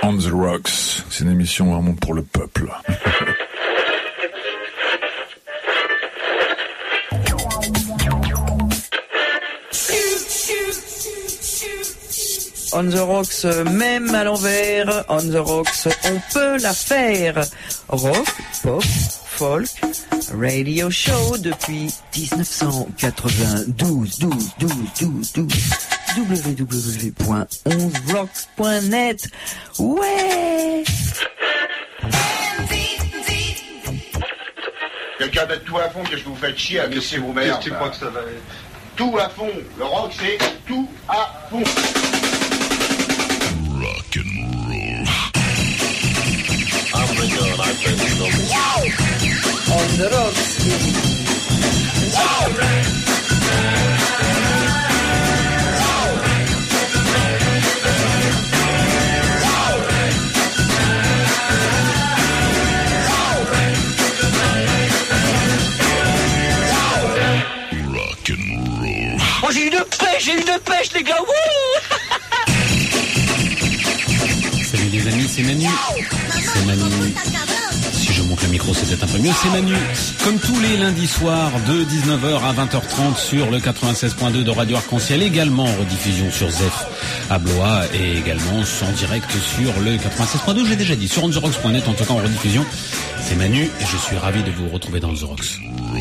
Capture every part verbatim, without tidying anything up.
On the Rocks, c'est une émission vraiment pour le peuple. On the Rocks, même à l'envers, On the Rocks, on peut la faire. Rock, pop, folk, radio show depuis dix-neuf cent quatre-vingt-douze, douze, douze, douze, douze. w w w point onze rocks point net. Ouais. Quelqu'un d'être tout à fond que je vous faites chier à laisser vos mères. Qu'est-ce que tu crois que ça va être? Tout à fond. Le rock, c'est tout à fond. Rock and roll. I'm the gun, I bend the numbers. On the Rocks. Oh, j'ai eu de pêche, j'ai eu de pêche, les gars. Wouh. Salut les amis, c'est Manu. C'est Manu. Si je monte le micro, c'est peut-être un peu mieux. C'est Manu. Comme tous les lundis soirs, de dix-neuf heures à vingt heures trente sur le quatre-vingt-seize point deux de Radio Arc-en-Ciel, également en rediffusion sur Zef à Blois et également en direct sur le quatre-vingt-seize point deux, j'ai déjà dit, sur on the rocks point net, en tout cas en rediffusion. C'est Manu et je suis ravi de vous retrouver dans The Rocks.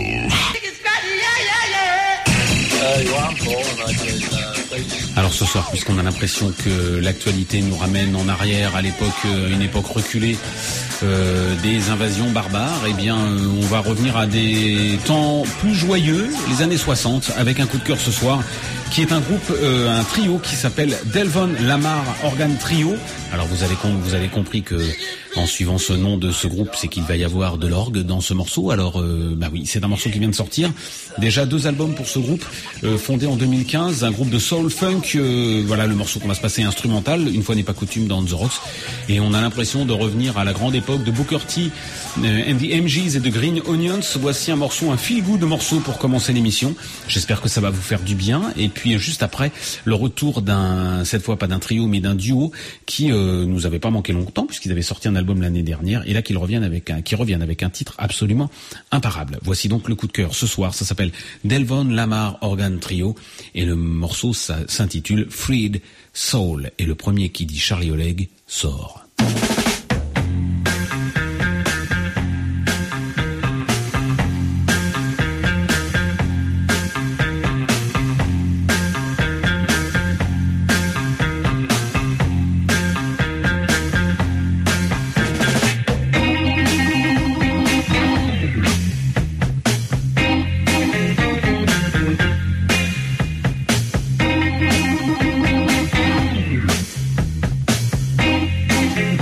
Alors ce soir, puisqu'on a l'impression que l'actualité nous ramène en arrière à l'époque, une époque reculée euh, des invasions barbares, eh bien euh, on va revenir à des temps plus joyeux, les années soixante, avec un coup de cœur ce soir, qui est un groupe, euh, un trio qui s'appelle Delvon Lamar Organ Trio. Alors vous avez, vous avez compris que en suivant ce nom de ce groupe, c'est qu'il va y avoir de l'orgue dans ce morceau. Alors euh, bah oui, c'est un morceau qui vient de sortir. Déjà deux albums pour ce groupe, euh, fondé en deux mille quinze, un groupe de soul funk. Euh, voilà le morceau qu'on va se passer instrumental, une fois n'est pas coutume dans The Rocks. Et on a l'impression de revenir à la grande époque de Booker T euh, and the M Gs et de Green Onions. Voici un morceau, un feel-good morceau pour commencer l'émission. J'espère que ça va vous faire du bien. Et puis juste après, le retour d'un, cette fois pas d'un trio mais d'un duo qui euh, nous avait pas manqué longtemps puisqu'ils avaient sorti un album l'année dernière et là qu'ils reviennent avec un, qui reviennent avec un titre absolument imparable. Voici donc le coup de cœur ce soir. Ça s'appelle Delvon Lamar Organ Trio et le morceau ça, s'intitule Freed Soul et le premier qui dit Charlie Oleg sort. Thank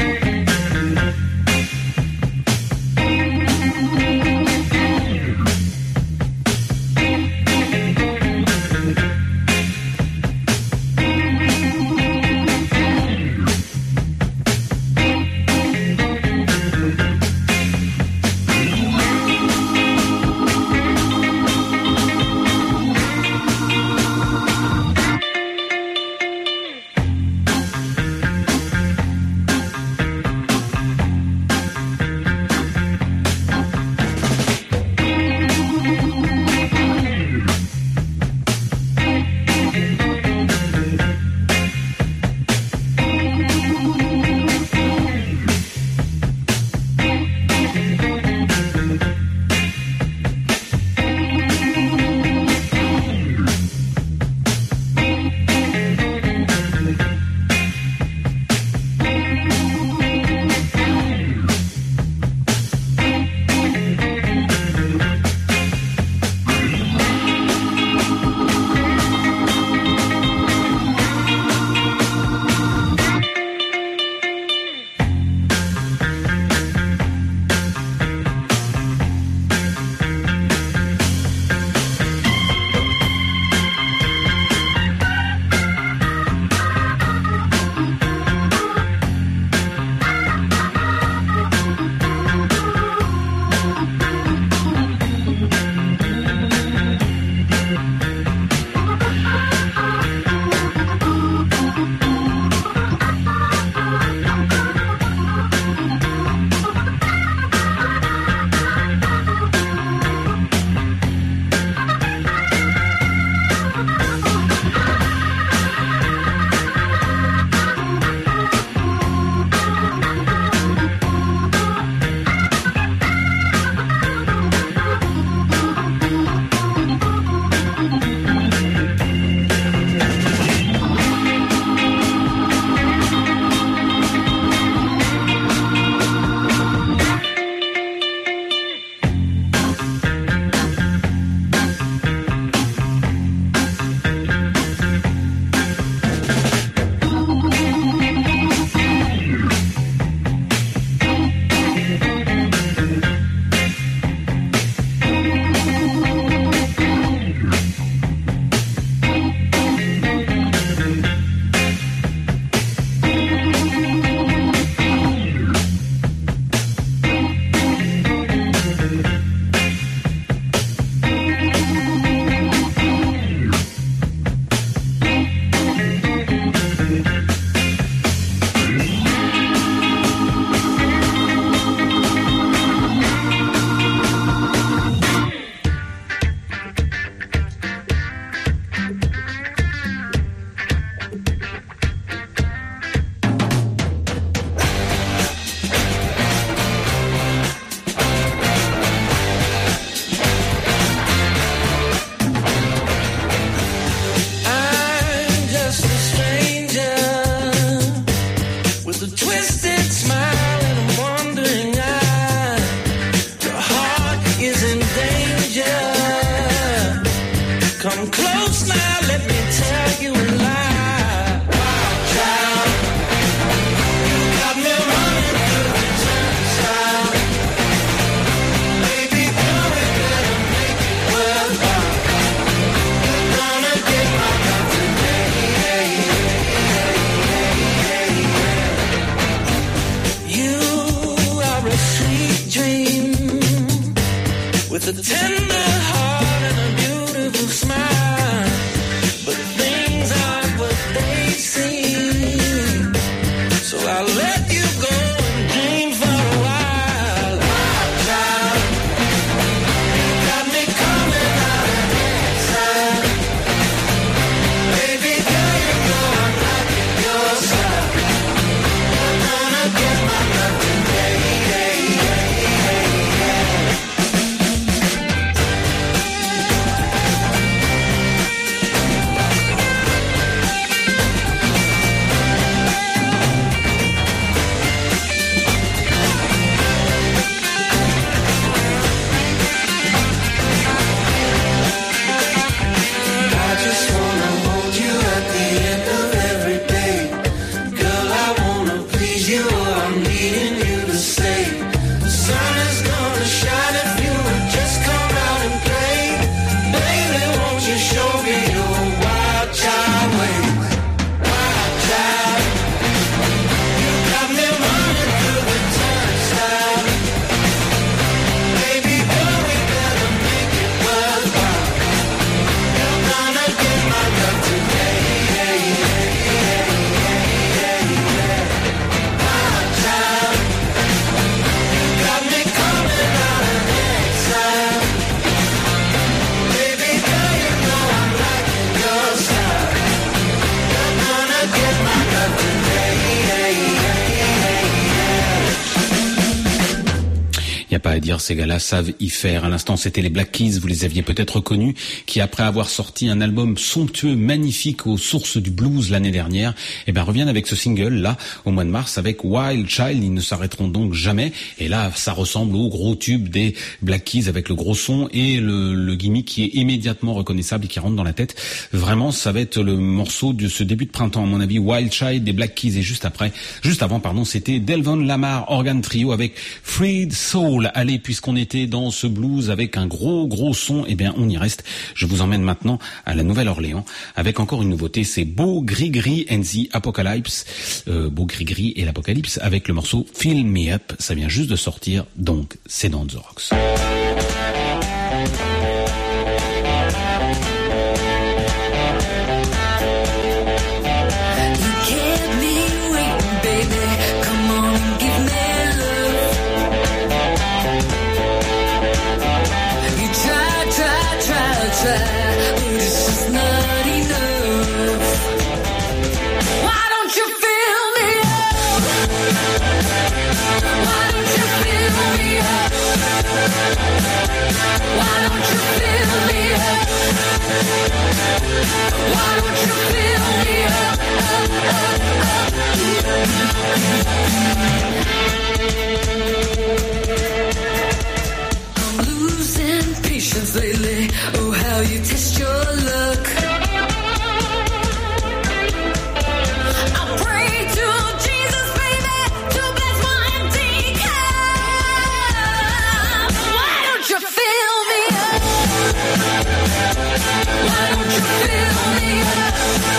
a twisted smile and a wandering eye. Your heart is in danger. Come close now, let me tell you a lie. Wild child, you got me running through the turnstile. Baby girl, we better make it worthwhile. You're gonna get my love today. You are a sweet dream with a tender heart and a beautiful smile, but things aren't what they seem. So I'll let you go and dream for a while. Wild child, you got me coming out of the inside. Baby girl, you know I'm liking your style. You're gonna get my love today. I just wanna hold you at the end of every day. Girl, I wanna please you, or I'm needing you to stay. The sun is gonna shine if you would just come out and play. Baby, won't you show me your wild child ways? Wild child, you got me running through the turnstile. Baby girl, we better make it worthwhile. You're gonna get my love today. Wild child, you got me coming out of the inside. Baby girl, you know I'm liking your style. You're gonna get my love today. Il n'y a pas à dire, ces gars-là savent y faire. À l'instant, c'était les Black Keys, vous les aviez peut-être reconnus, qui après avoir sorti un album somptueux, magnifique aux sources du blues l'année dernière, eh ben reviennent avec ce single là au mois de mars avec Wild Child. Ils ne s'arrêteront donc jamais. Et là, ça ressemble au gros tube des Black Keys avec le gros son et le, le gimmick qui est immédiatement reconnaissable et qui rentre dans la tête. Vraiment, ça va être le morceau de ce début de printemps, à mon avis. Wild Child des Black Keys. Et juste après, juste avant, pardon, c'était Delvon Lamar Organ Trio avec Freed Soul. Allez, puisqu'on était dans ce blues avec un gros gros son, eh bien on y reste. Je vous emmène maintenant à la Nouvelle-Orléans avec encore une nouveauté, c'est Beau Gris Gris and the Apocalypse, euh, Beau Gris Gris et l'Apocalypse avec le morceau Fill Me Up. Ça vient juste de sortir, donc c'est dans The Rocks. I'm losing patience lately. Oh, how you test your luck. I pray to Jesus, baby, to bless my empty cup. Why don't you fill me up? Why don't you fill me up?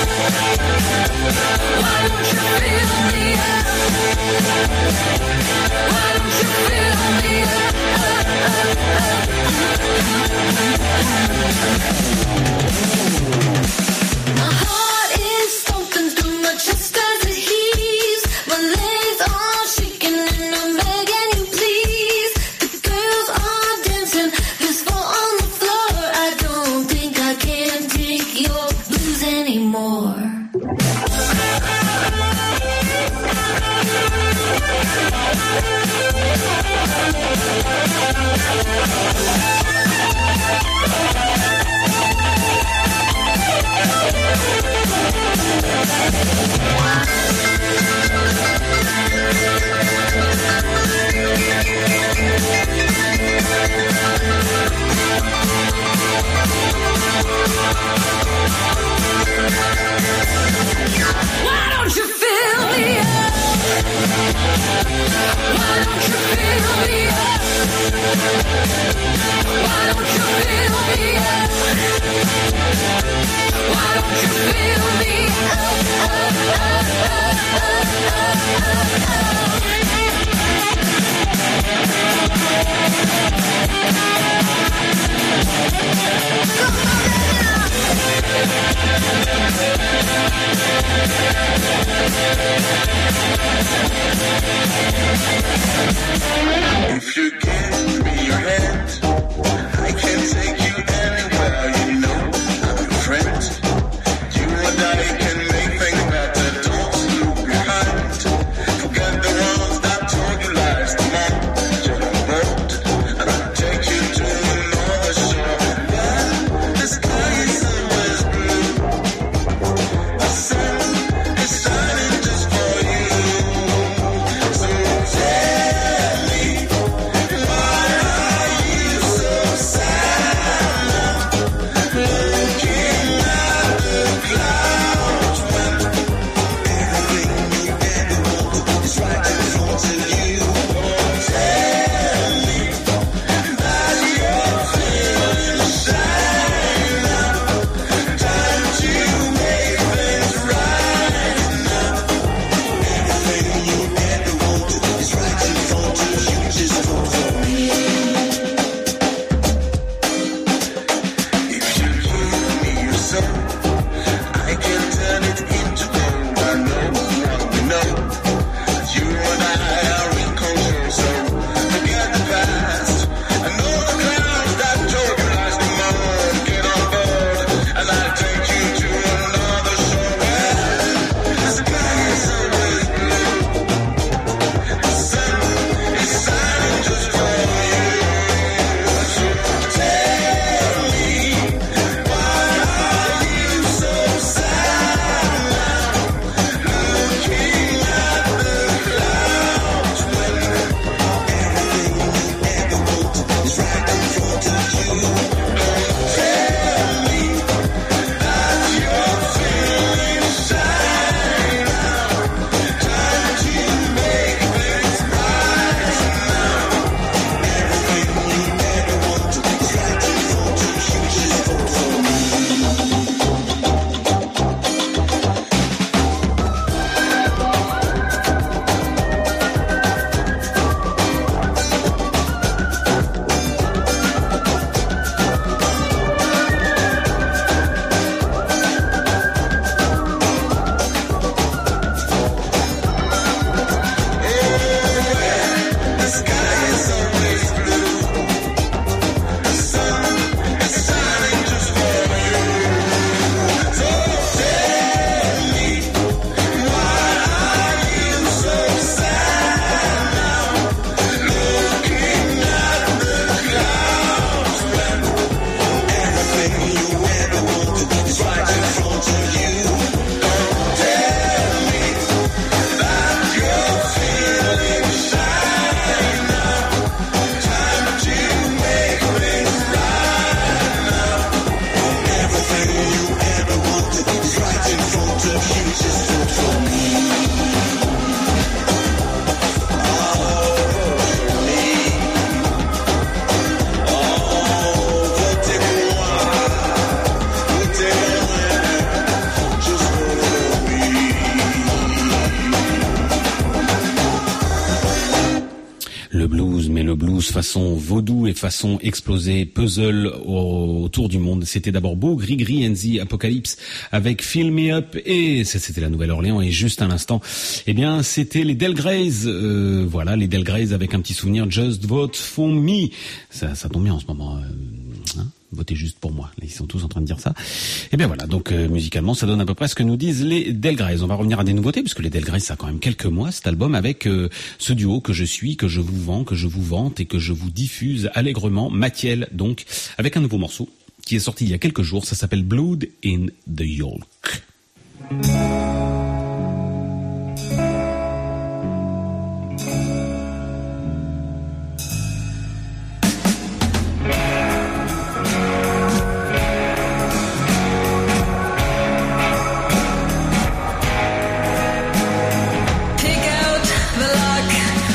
Why don't you fill me up? Why don't you fill me up? My heart is thumping through my chest as it heaves. My legs are shaking and I'm begging you please. The girls are dancing, there's four on the floor. I don't think I can take your blues anymore. If you give me your hand, I can take you anywhere, you know, I'm your friend. You and I can make things better, don't look behind. Forget the ones that told you lies, come on, you're on board. And I'll take you to another shore, where the sky is always blue. The sun is shining just for you. So tell me, why are you so sad? Looking at the clouds when everything you ever wanted is right in front of you. Tell me that you're feeling shy now. Time to make things right now. Everything you ever wanted is right in front of you. Just vote for me. If you give me your soul, I can turn it into gold. I know, now we know that you and I are in control. So forget the past. I know the clouds that told you lies. Come on, get on board, and I'll take you to another shore where the sky is always blue. The sun is shining just for you. So tell me, why are you so sad now? Looking at the clouds when everything you ever wanted is right in front of you. Don't tell me that you're feeling shy now. Time to make things right now. Everything you ever wanted is right in front of you. Just vote for me. The sky is always blue. The sun is shining just for you. So tell me, why are you so sad now? Looking at the clouds when everything you ever wanted is right in front of you. Don't tell me that you're feeling shy now. Time to make things right now. Everything you ever wanted is right in front of you. Just vote for me. Oh, vote for me. Oh, votez-moi. Votez-moi. Just vote for me. Le blues, mais le blues façon vaudou et façon explosé, puzzle au- autour du monde. C'était d'abord Beau Grigri and the Apocalypse avec Fill Me Up, et ça, c'était la Nouvelle-Orléans. Et juste à l'instant, eh bien, c'était les Del Greys. Euh, voilà, les Del Greys avec un petit souvenir. Just vote for me. Ça, ça tombe bien en ce moment. Euh, hein, votez juste pour moi. Là, ils sont tous en train de dire ça. Et bien voilà, donc euh, musicalement, ça donne à peu près ce que nous disent les Del Greys. On va revenir à des nouveautés, parce que les Del Greys, ça a quand même quelques mois, cet album, avec euh, ce duo que je suis, que je vous vends, que je vous vante et que je vous diffuse allègrement. Mathiel, donc, avec un nouveau morceau qui est sorti il y a quelques jours. Ça s'appelle Blood in the Yolk. Take out the lock.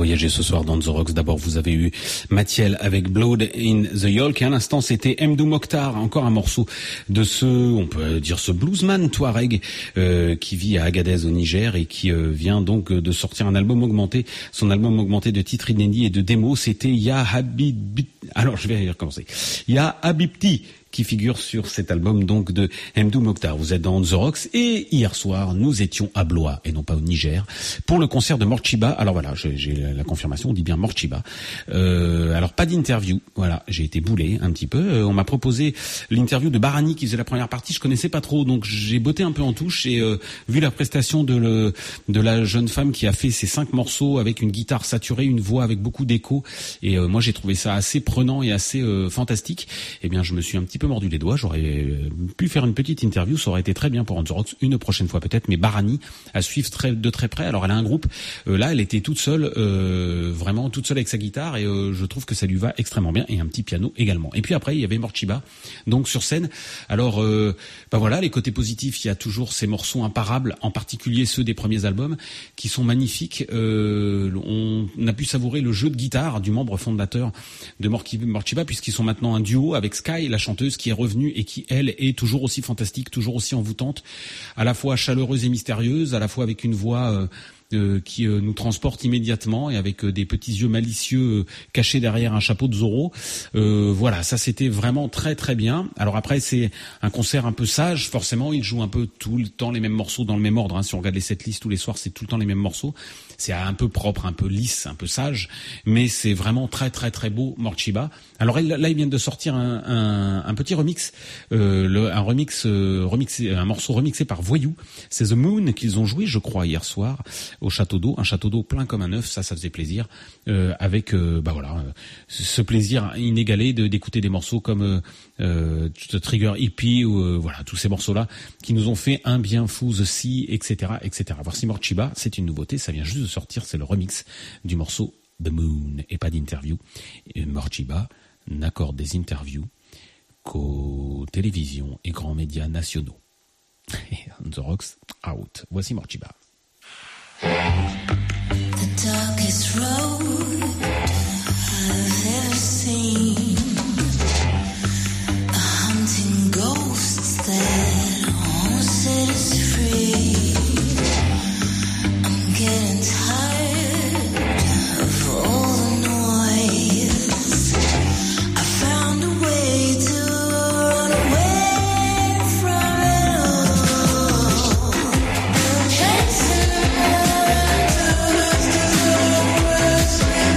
voyager ce soir dans The Rocks. D'abord, vous avez eu Mathiel avec Blood in the Yolk. Et à l'instant, c'était Mdou Mokhtar, encore un morceau de ce, on peut dire ce bluesman touareg euh, qui vit à Agadez au Niger et qui euh, vient donc de sortir un album augmenté. Son album augmenté de titres inédits et de démos, c'était Ya Habib. Alors, je vais recommencer. Ya Habibti, qui figure sur cet album donc de Mdou Mokhtar. Vous êtes dans The Rocks et hier soir, nous étions à Blois et non pas au Niger pour le concert de Morchiba. Alors voilà, j'ai, j'ai la confirmation, on dit bien Morchiba. Euh, alors pas d'interview, voilà, j'ai été boulé un petit peu. Euh, on m'a proposé l'interview de Barani qui faisait la première partie, je connaissais pas trop, donc j'ai botté un peu en touche et euh, vu la prestation de, le, de la jeune femme qui a fait ces cinq morceaux avec une guitare saturée, une voix avec beaucoup d'écho et euh, moi j'ai trouvé ça assez prenant et assez euh, fantastique. Eh bien je me suis un petit peu mordu les doigts, j'aurais pu faire une petite interview, ça aurait été très bien pour On The Rocks une prochaine fois peut-être, mais Barani à suivre très, de très près. Alors elle a un groupe, euh, là elle était toute seule, euh, vraiment toute seule avec sa guitare et euh, je trouve que ça lui va extrêmement bien et un petit piano également. Et puis après il y avait Morchiba, donc sur scène. Alors euh, bah voilà, les côtés positifs, il y a toujours ces morceaux imparables, en particulier ceux des premiers albums qui sont magnifiques. Euh, on a pu savourer le jeu de guitare du membre fondateur de Morchiba puisqu'ils sont maintenant un duo avec Sky, la chanteuse qui est revenue et qui, elle, est toujours aussi fantastique, toujours aussi envoûtante, à la fois chaleureuse et mystérieuse, à la fois avec une voix euh, euh, qui euh, nous transporte immédiatement et avec euh, des petits yeux malicieux euh, cachés derrière un chapeau de Zorro. Euh, voilà, ça c'était vraiment très très bien. Alors après, c'est un concert un peu sage, forcément, il joue un peu tout le temps les mêmes morceaux dans le même ordre. Hein. Si on regarde les setlists tous les soirs, c'est tout le temps les mêmes morceaux. C'est un peu propre, un peu lisse, un peu sage, mais c'est vraiment très très très beau, Morchiba. Alors là, ils viennent de sortir un, un, un petit remix, euh, le, un remix, euh, remixé, un morceau remixé par Voyou. C'est The Moon qu'ils ont joué, je crois, hier soir au Château d'eau, un château d'eau plein comme un œuf. Ça, ça faisait plaisir. Euh, avec, euh, bah voilà, euh, ce plaisir inégalé de d'écouter des morceaux comme euh, euh, Trigger Hippie ou euh, voilà tous ces morceaux-là qui nous ont fait un bien fou, The Sea, et cetera, et cetera. Voici Morchiba, c'est une nouveauté, ça vient juste de sortir, c'est le remix du morceau The Moon et pas d'interview. Et Morchiba n'accorde des interviews qu'aux télévisions et grands médias nationaux. On The Rocks out. Voici Morchiba. The darkest road I've ever seen, a hunting ghosts that won't set us free. I'm getting tired of all the noise. I found a way to run away from it all. Chasing after the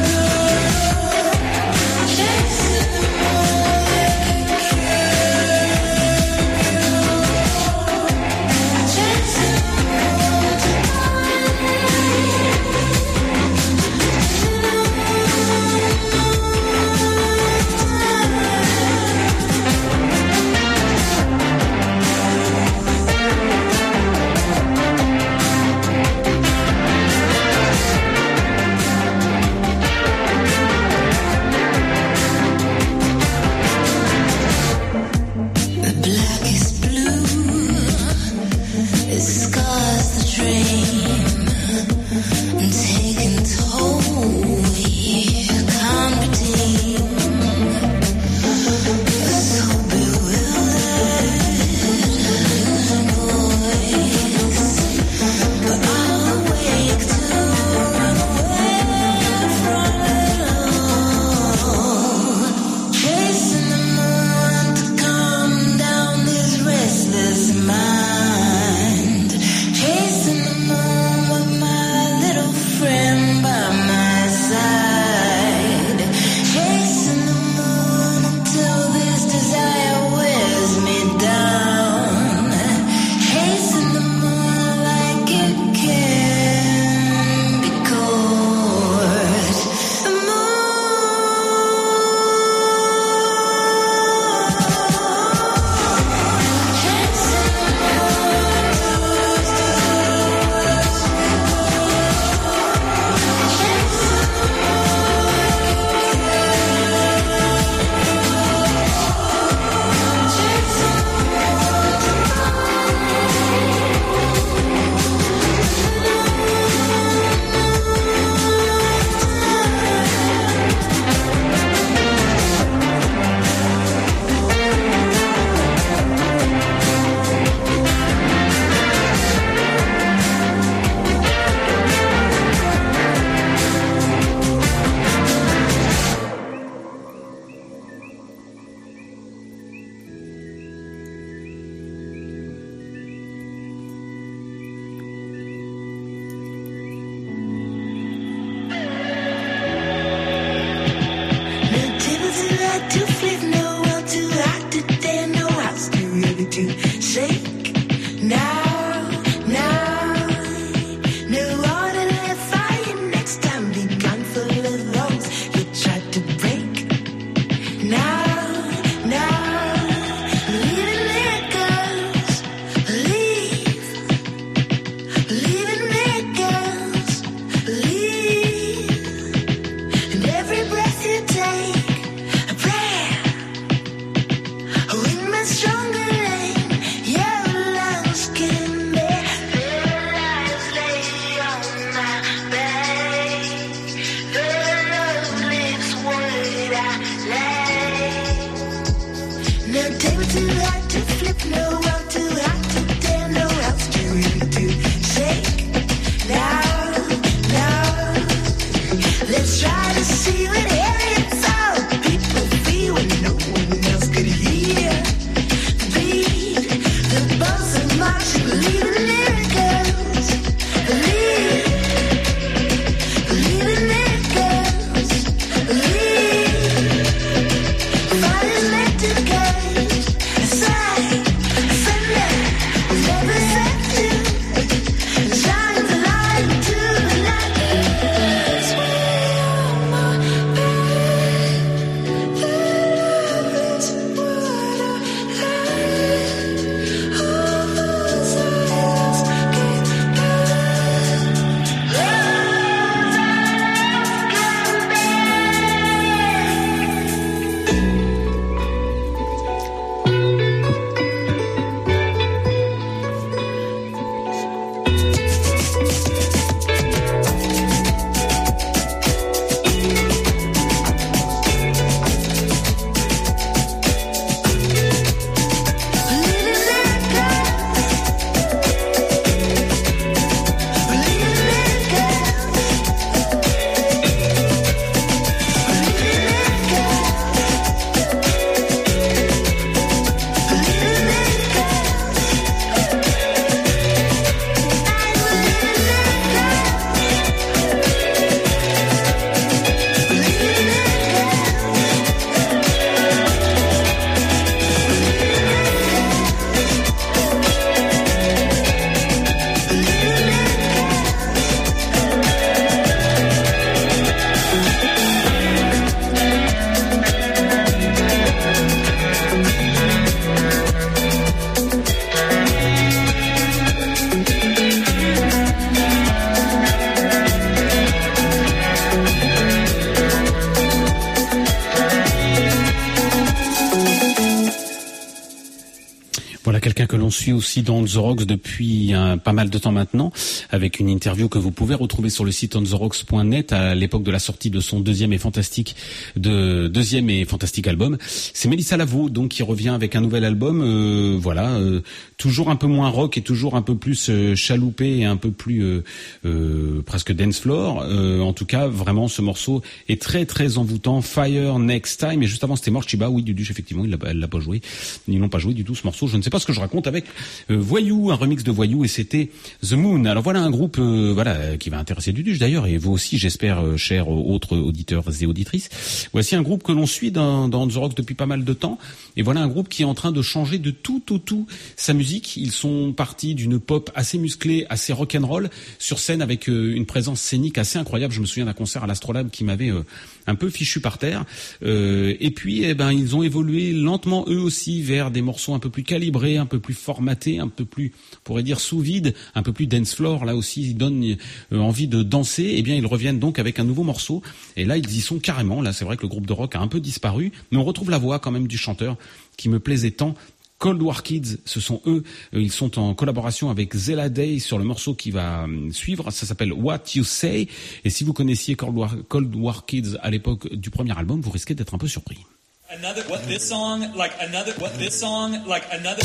quelqu'un que l'on suit aussi dans The Rocks depuis un, pas mal de temps maintenant, avec une interview que vous pouvez retrouver sur le site on the rocks point net à l'époque de la sortie de son deuxième et fantastique de deuxième et fantastique album. C'est Mélissa Lavo, donc, qui revient avec un nouvel album, euh, voilà, euh, toujours un peu moins rock et toujours un peu plus euh, chaloupé et un peu plus euh, euh, presque dance floor. Euh, en tout cas, vraiment, ce morceau est très très envoûtant. Fire Next Time. Et juste avant, c'était Mort Chiba. Oui, Duduche, effectivement, il l'a, elle l'a pas joué. Ils n'ont pas joué du tout ce morceau. Je ne sais pas ce que je raconte avec euh, Voyou, un remix de Voyou, et c'était The Moon. Alors voilà un groupe, euh, voilà, qui va intéresser Duduche d'ailleurs, et vous aussi, j'espère, euh, chers autres auditeurs et auditrices. Voici un groupe que l'on suit dans, dans The Rocks depuis pas mal de temps. Et voilà un groupe qui est en train de changer de tout au tout sa musique. Ils sont partis d'une pop assez musclée, assez rock'n'roll, sur scène avec euh, une présence scénique assez incroyable. Je me souviens d'un concert à l'Astrolabe qui m'avait euh, un peu fichu par terre. Euh, et puis, eh ben, ils ont évolué lentement eux aussi vers des morceaux un peu plus calibrés, un peu plus formatés, un peu plus, on pourrait dire, sous vide, un peu plus dance floor. Là aussi, ils donnent euh, envie de danser. Eh bien, ils reviennent donc avec un nouveau morceau. Et là, ils y sont carrément. Là, c'est vrai que le groupe de rock a un peu disparu, mais on retrouve la voix quand même du chanteur qui me plaisait tant. Cold War Kids, ce sont eux, ils sont en collaboration avec Zella Day sur le morceau qui va suivre, ça s'appelle What You Say, et si vous connaissiez Cold War, Cold War Kids à l'époque du premier album, vous risquez d'être un peu surpris. Another what this song like another what this song like another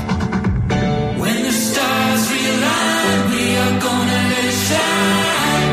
When the stars realign, we are gonna let it shine.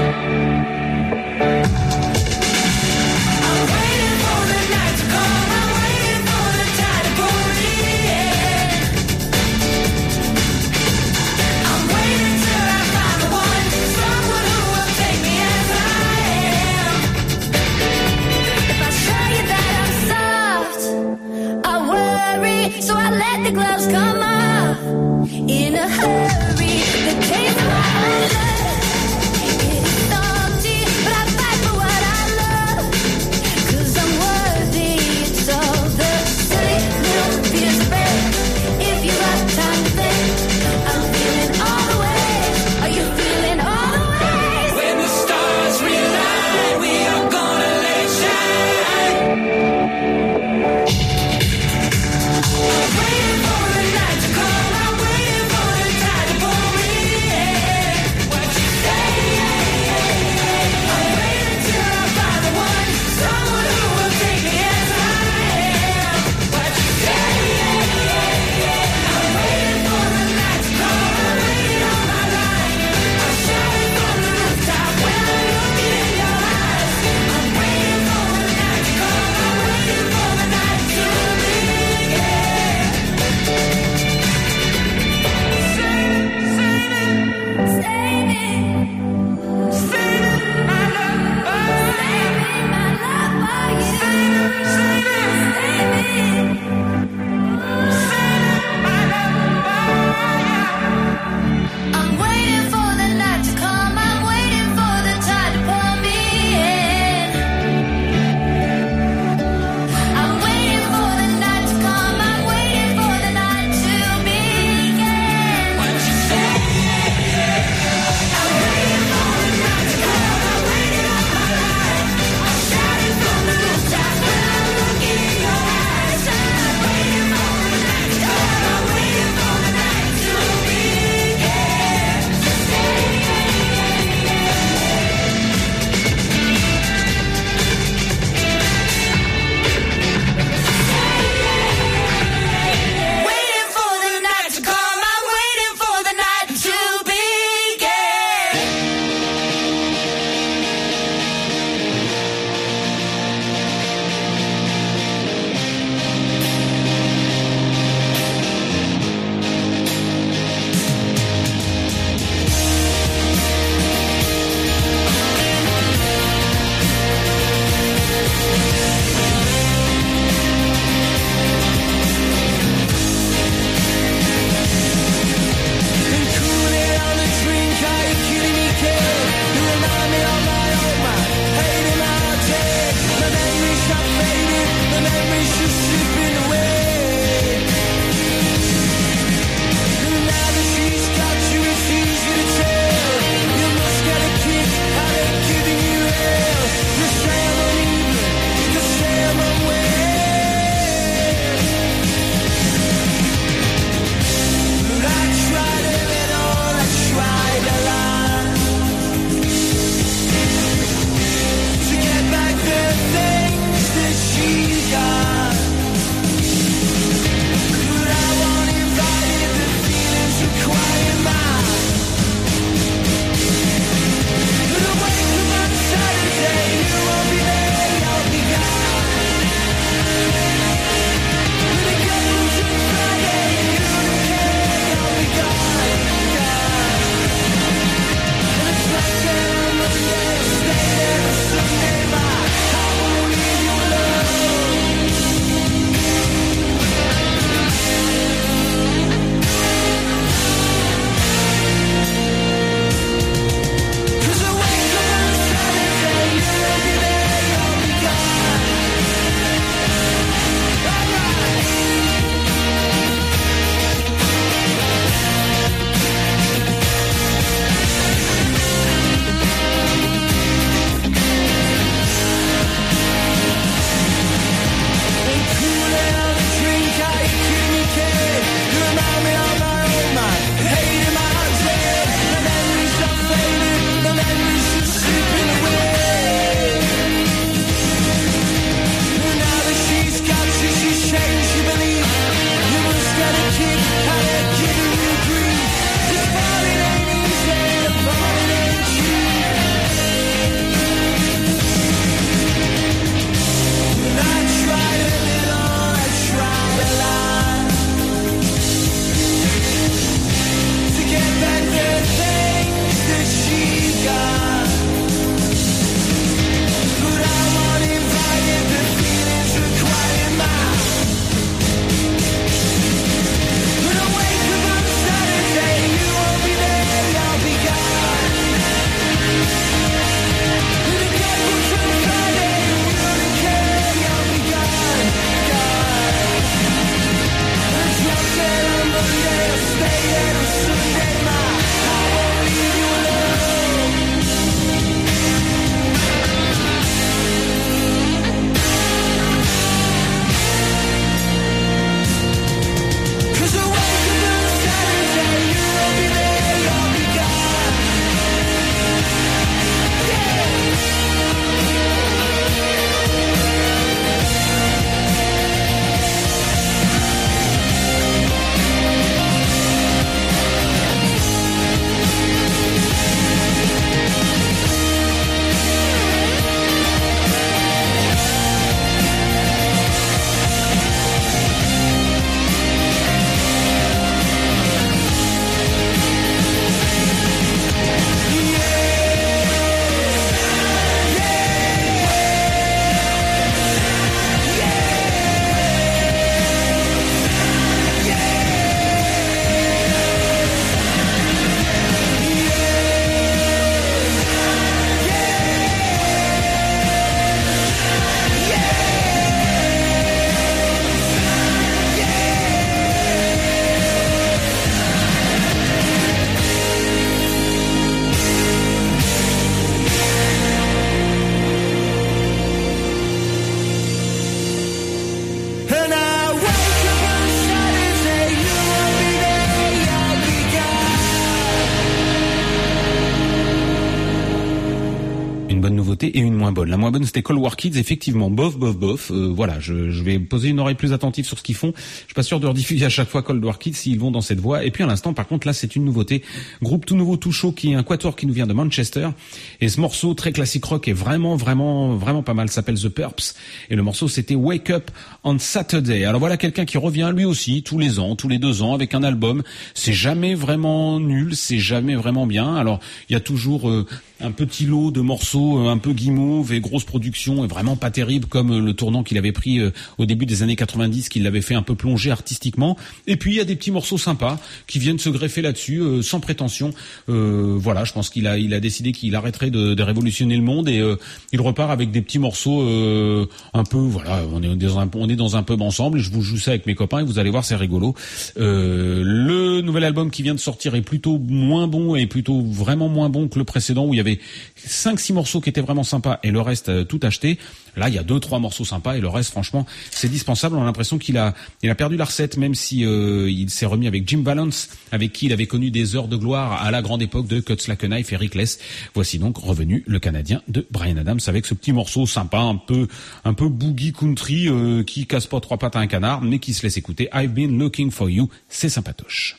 nouveautés et une moins bonne. La moins bonne, c'était Cold War Kids, effectivement, bof, bof, bof. Euh, voilà, je, je vais poser une oreille plus attentive sur ce qu'ils font. Je suis pas sûr de rediffuser à chaque fois Cold War Kids s'ils vont dans cette voie. Et puis à l'instant, par contre, là, c'est une nouveauté. Groupe tout nouveau, tout chaud, qui est un quatuor qui nous vient de Manchester. Et ce morceau très classique rock est vraiment, vraiment, vraiment pas mal. S'appelle The Purps. Et le morceau, c'était Wake Up on Saturday. Alors voilà quelqu'un qui revient lui aussi tous les ans, tous les deux ans, avec un album. C'est jamais vraiment nul, c'est jamais vraiment bien. Alors il y a toujours euh, un petit lot de morceaux euh, un peu guimauve et grosse production et vraiment pas terrible comme euh, le tournant qu'il avait pris euh, au début des années quatre-vingt-dix, qui l'avait fait un peu plonger artistiquement. Et puis il y a des petits morceaux sympas qui viennent se greffer là-dessus euh, sans prétention. Euh, voilà, je pense qu'il a il a décidé qu'il arrêterait de, de révolutionner le monde et euh, il repart avec des petits morceaux euh, un peu voilà, on est dans un on est dans un pub ensemble et je vous joue ça avec mes copains et vous allez voir, c'est rigolo. Euh, le nouvel album qui vient de sortir est plutôt moins bon et plutôt vraiment moins bon que le précédent où il y avait cinq six morceaux qui étaient vraiment sympas et le reste euh, tout acheté. Là, il y a deux trois morceaux sympas et le reste, franchement, c'est dispensable. On a l'impression qu'il a il a perdu la recette, même si euh, il s'est remis avec Jim Valance, avec qui il avait connu des heures de gloire à la grande époque de Cuts Like a Knife et Reckless. Voici donc revenu le Canadien de Bryan Adams avec ce petit morceau sympa, un peu un peu boogie country euh, qui casse pas trois pattes à un canard, mais qui se laisse écouter. I've been looking for you, c'est sympatoche.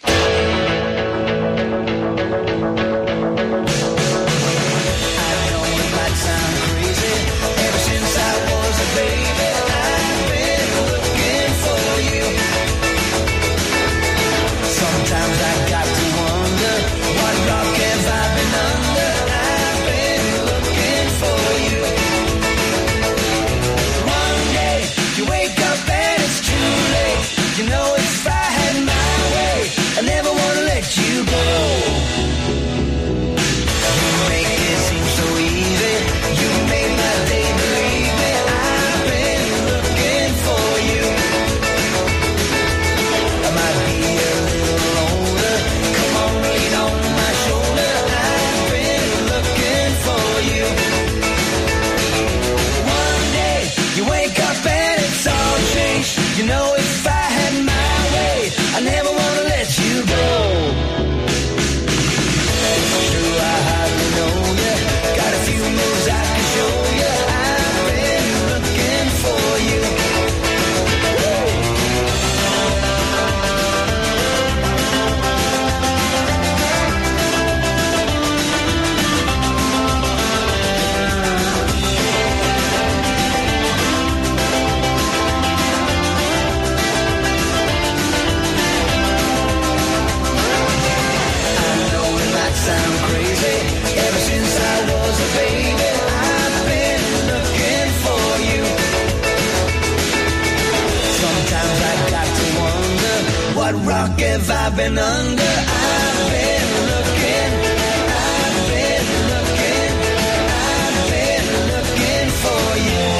Have I been under? I've been looking, I've been looking, I've been looking for you.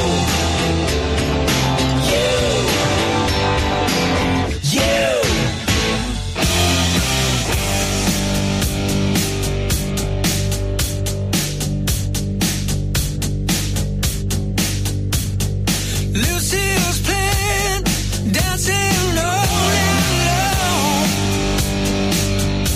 You, you. Lucille's playing, dancing all night long.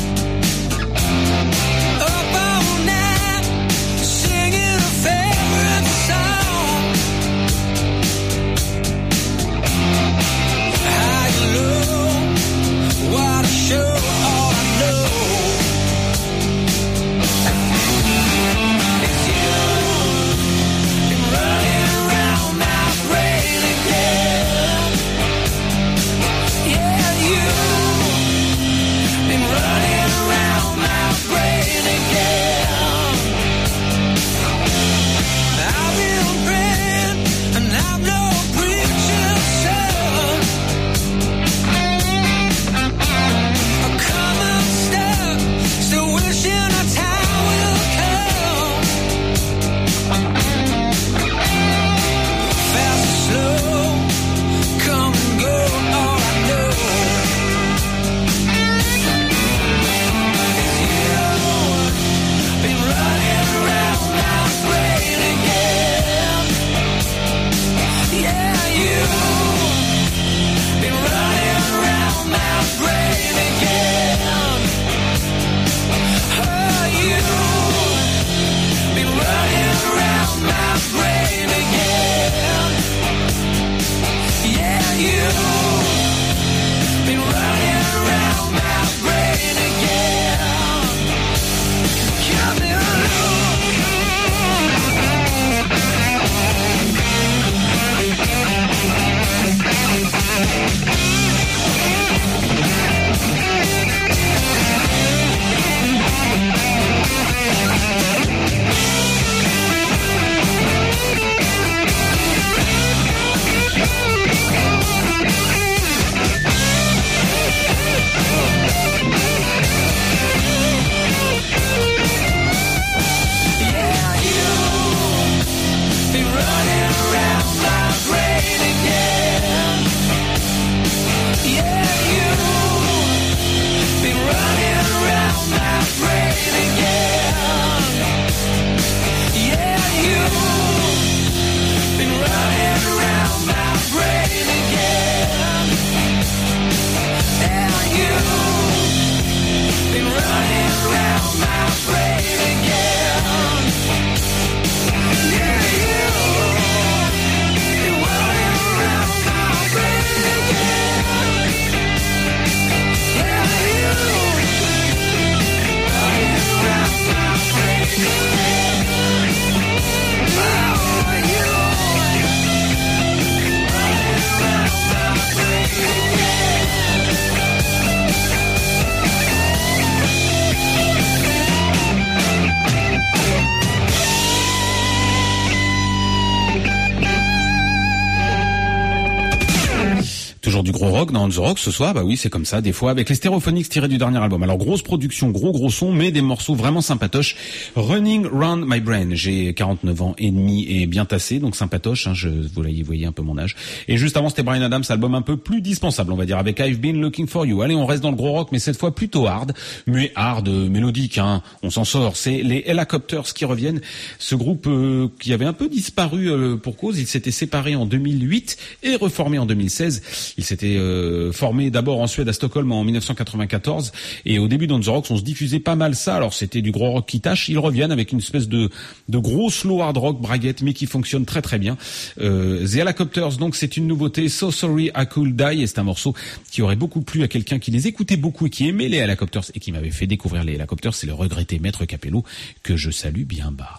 rock dans The Rock ce soir, bah oui, c'est comme ça, des fois, avec les Stereophonics tirés du dernier album. Alors, grosse production, gros gros son, mais des morceaux vraiment sympatoches. Running Round My Brain. J'ai quarante-neuf ans et demi et bien tassé, donc sympatoche, hein, je, vous voyez, vous voyez un peu mon âge. Et juste avant, c'était Bryan Adams, album un peu plus dispensable, on va dire, avec I've Been Looking For You. Allez, on reste dans le gros rock, mais cette fois plutôt hard, mais hard, euh, mélodique, hein, on s'en sort. C'est les Helicopters qui reviennent. Ce groupe euh, qui avait un peu disparu euh, pour cause, il s'était séparé en deux mille huit et reformé en deux mille seize. Il s'était euh, formé d'abord en Suède à Stockholm en dix-neuf cent quatre-vingt-quatorze et au début dans The Rocks on se diffusait pas mal ça. Alors c'était du gros rock qui tâche. Ils reviennent avec une espèce de de gros slow hard rock braguette mais qui fonctionne très très bien. Euh, The Helicopters, donc c'est une nouveauté. So Sorry I Could Die, et c'est un morceau qui aurait beaucoup plu à quelqu'un qui les écoutait beaucoup et qui aimait les Helicopters et qui m'avait fait découvrir les Helicopters. C'est le regretté Maître Capello que je salue bien bas.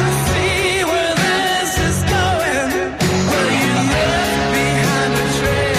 Behind the trail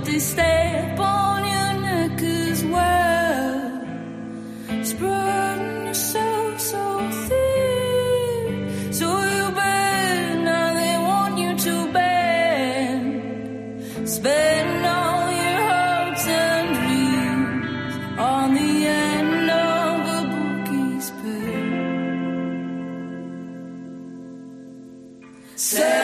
they step on your neck as well. Spreading yourself so thin, so you bend, now they want you to bend. Spend all your hopes and dreams on the end of a bookie's pen. Say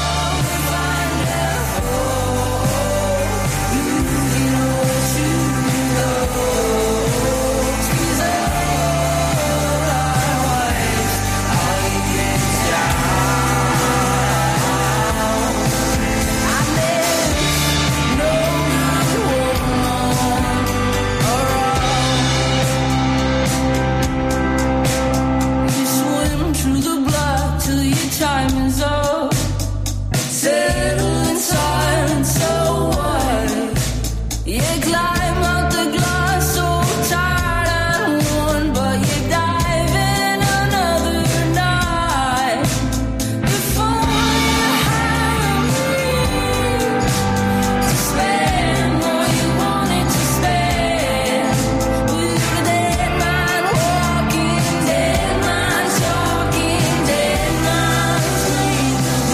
time is up. Settle in silence, so wide. You climb out the glass so tired and worn, but you dive in another night. Before you have room to spend all you wanted to spend, with a dead man walking, dead man talking, dead man sleeping.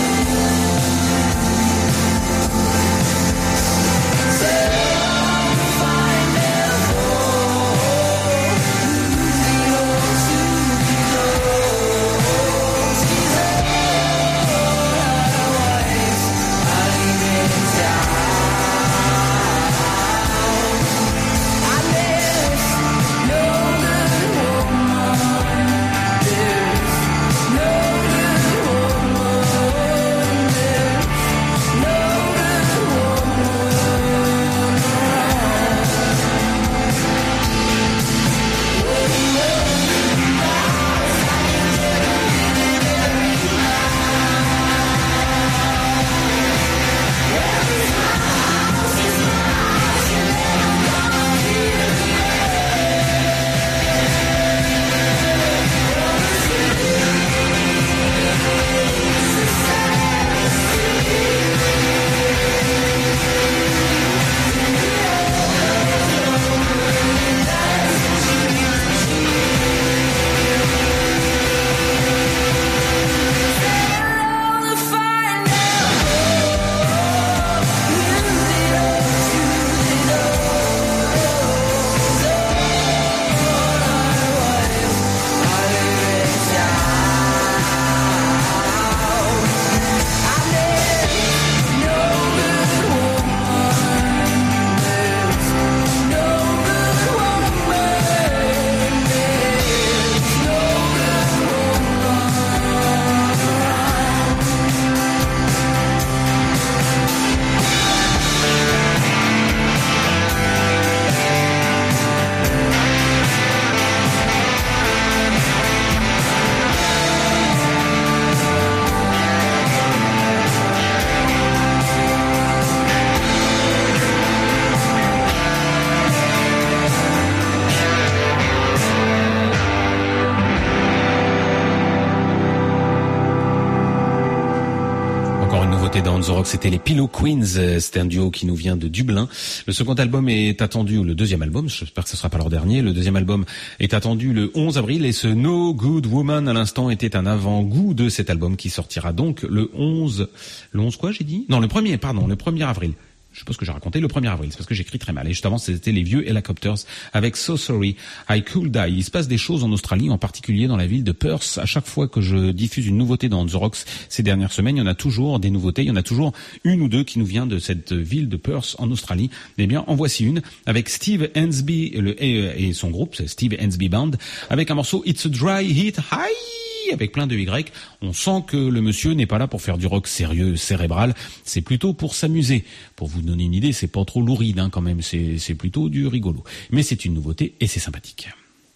Dans The Rock, c'était les Pillow Queens. C'était un duo qui nous vient de Dublin. Le second album est attendu, ou le deuxième album, j'espère que ce sera pas leur dernier. Le deuxième album est attendu le onze avril et ce No Good Woman à l'instant était un avant-goût de cet album qui sortira donc le onze, le onze quoi j'ai dit? Non, le premier, pardon, le premier avril. Je sais pas ce que j'ai raconté, le premier avril, c'est parce que j'écris très mal. Et juste avant, c'était les vieux Helicopters avec So Sorry, I Could Die. Il se passe des choses en Australie, en particulier dans la ville de Perth. À chaque fois que je diffuse une nouveauté dans The Rocks ces dernières semaines, il y en a toujours des nouveautés. Il y en a toujours une ou deux qui nous vient de cette ville de Perth en Australie. Eh bien, en voici une avec Steve Hansby le, et, et son groupe, c'est Steve Hansby Band, avec un morceau It's a Dry Hit High, avec plein de Y. On sent que le monsieur n'est pas là pour faire du rock sérieux, cérébral. C'est plutôt pour s'amuser. Pour vous donner une idée, c'est pas trop louride, hein, quand même. C'est, c'est plutôt du rigolo. Mais c'est une nouveauté et c'est sympathique.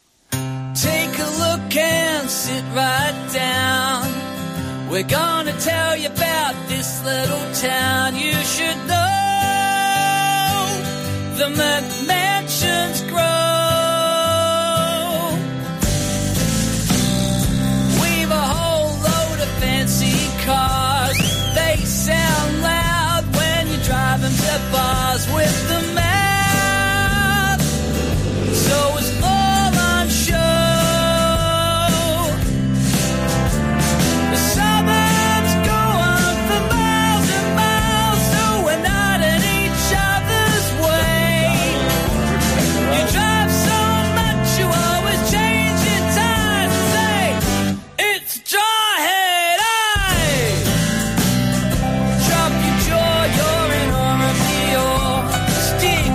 Take a look and sit right down. We're gonna tell you about this little town. You should know the McMansions grow. We've a whole fancy cars, they sound loud when you drive them to high bars with the map. So it's all on show. The suburbs go on for miles and miles, so we're not in each other's way. You drive so much, you always change your tires and say, it's Jarhead Eye. Drop your jaw, you're in harmony, or steer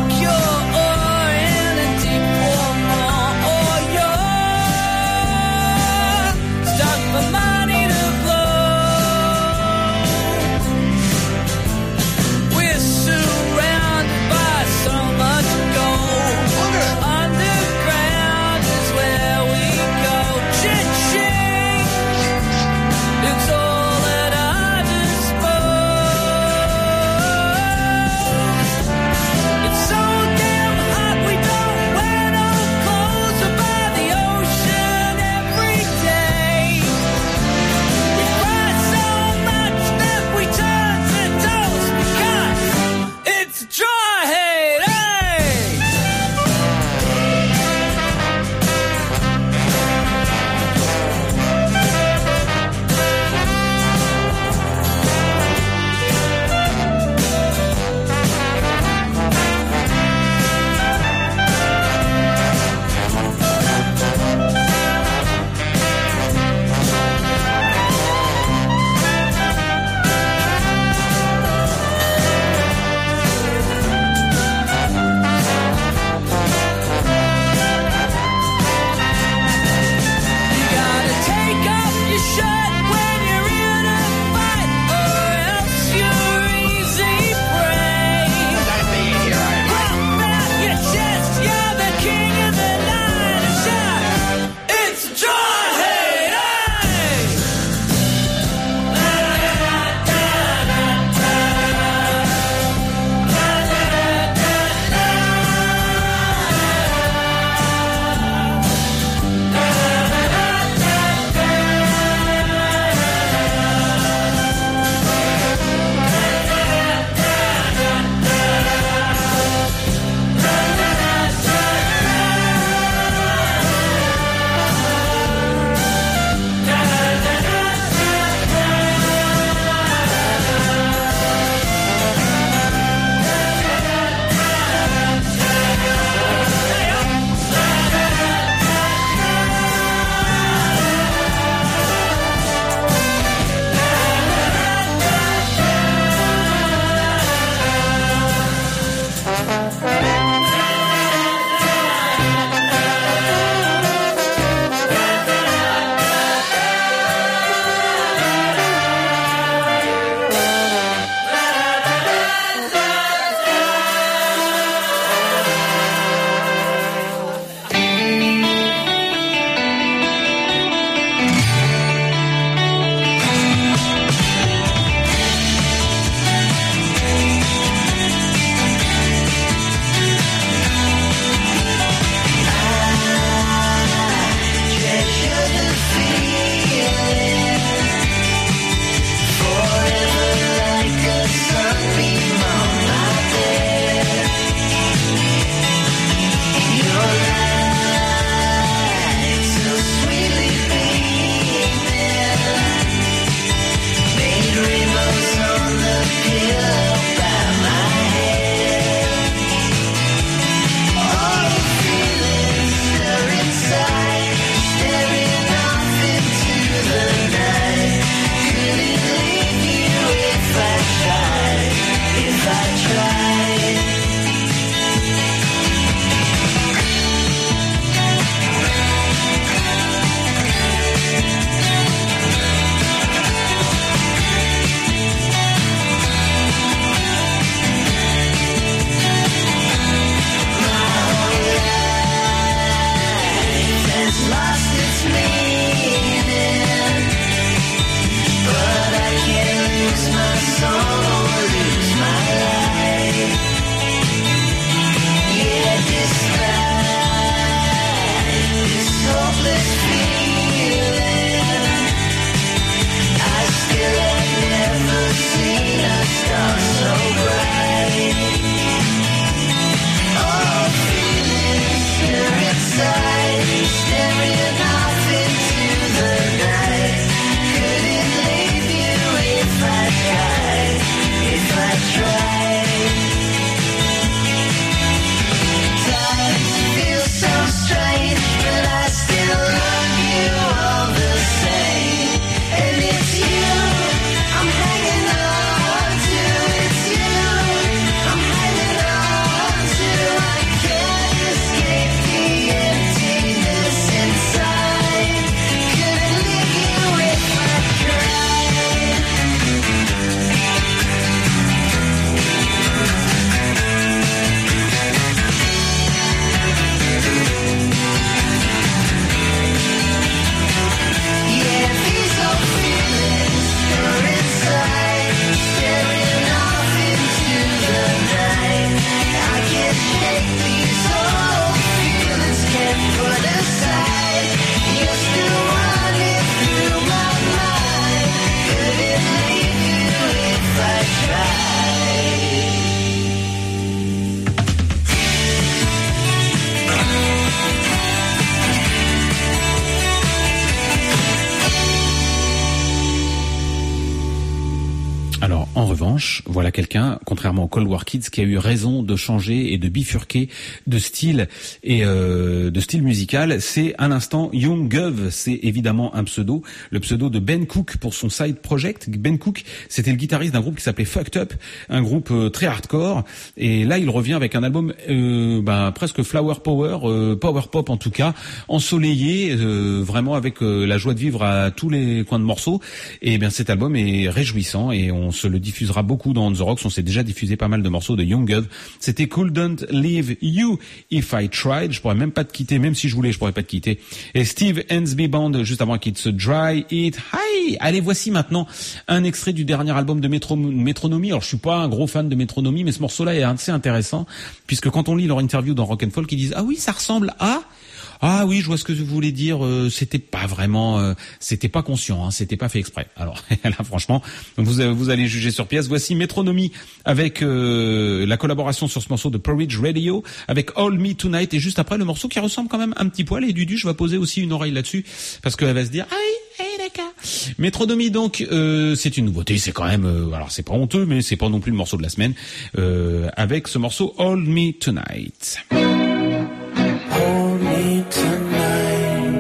revanche, voilà quelqu'un, contrairement aux Cold War Kids, qui a eu raison de changer et de bifurquer de style et euh, de style musical. C'est à l'instant Young Gov, c'est évidemment un pseudo, le pseudo de Ben Cook pour son side project. Ben Cook, c'était le guitariste d'un groupe qui s'appelait Fucked Up, un groupe euh, très hardcore, et là il revient avec un album euh, bah, presque flower power, euh, power pop en tout cas, ensoleillé, euh, vraiment avec euh, la joie de vivre à tous les coins de morceaux. Et bien cet album est réjouissant et on se le diffusera beaucoup dans On The Rocks. On s'est déjà diffusé pas mal de morceaux de Young Gov. C'était Couldn't Leave You If I Tried. Je pourrais même pas te quitter, même si je voulais, je pourrais pas te quitter. Et Steve Hansby Band juste avant qu'il se Dry It High. Allez, voici maintenant un extrait du dernier album de Métro- Métronomie. Alors je suis pas un gros fan de Métronomie, mais ce morceau-là est assez intéressant puisque quand on lit leur interview dans Rock and Folk, ils disent ah oui, ça ressemble à Ah oui, je vois ce que vous voulez dire. Euh, c'était pas vraiment, euh, c'était pas conscient, hein, c'était pas fait exprès. Alors là, franchement, vous, vous allez juger sur pièce. Voici Métronomie avec euh, la collaboration sur ce morceau de Porridge Radio avec All Me Tonight, et juste après le morceau qui ressemble quand même un petit poil. Et Dudu, je vais poser aussi une oreille là-dessus parce qu'elle va se dire ah oui, hey, d'accord. Métronomie donc, euh, c'est une nouveauté. C'est quand même, euh, alors c'est pas honteux, mais c'est pas non plus le morceau de la semaine. Euh, avec ce morceau All Me Tonight. Hold me tonight.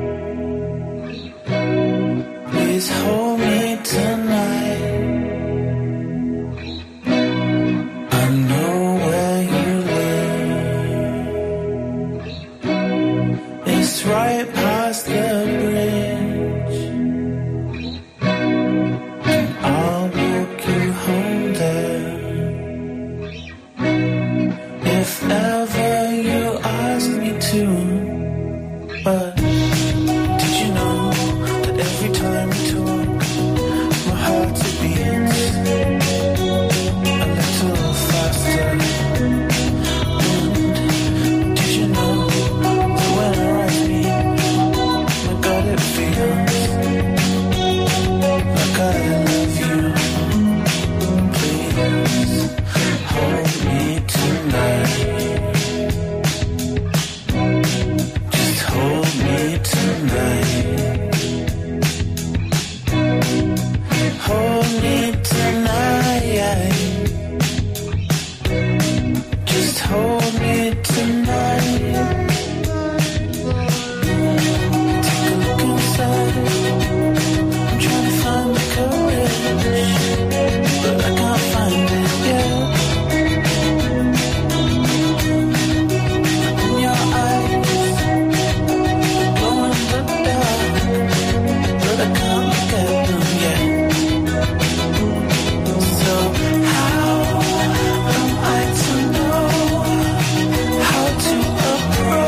Please hold me tonight. I know where you live. It's right past the bridge. And I'll walk you home there. If ever you ask me to, but did you know that every time we talk, my heart beats a little faster? And did you know that when I speak, my God, it feels like I love you? Please hold me tonight. Hold me tonight. Hold me tonight. Just hold me tonight. Take a look inside. I'm trying to find the courage, but I can't find it yet. In your eyes, but I can't look at them yet. So how am I to know how to approach?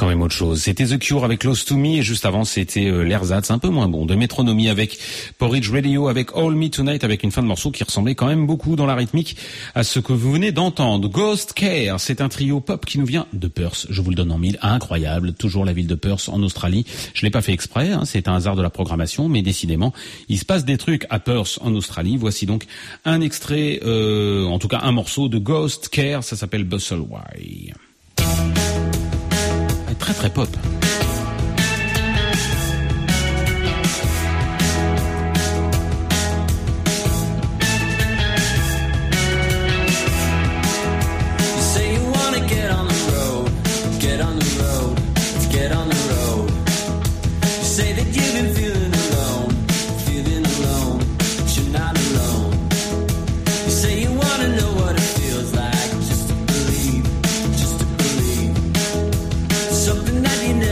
quand même autre chose. C'était The Cure avec Close to Me et juste avant c'était euh, l'Ersatz, un peu moins bon, de Métronomie avec Porridge Radio, avec All Me Tonight, avec une fin de morceau qui ressemblait quand même beaucoup dans la rythmique à ce que vous venez d'entendre. Ghost Care, c'est un trio pop qui nous vient de Perth. Je vous le donne en mille, incroyable, toujours la ville de Perth en Australie. Je l'ai pas fait exprès, hein, c'est un hasard de la programmation, mais décidément, il se passe des trucs à Perth en Australie. Voici donc un extrait, euh, en tout cas un morceau de Ghost Care, ça s'appelle Bustle Why. Très très pop. Something that you never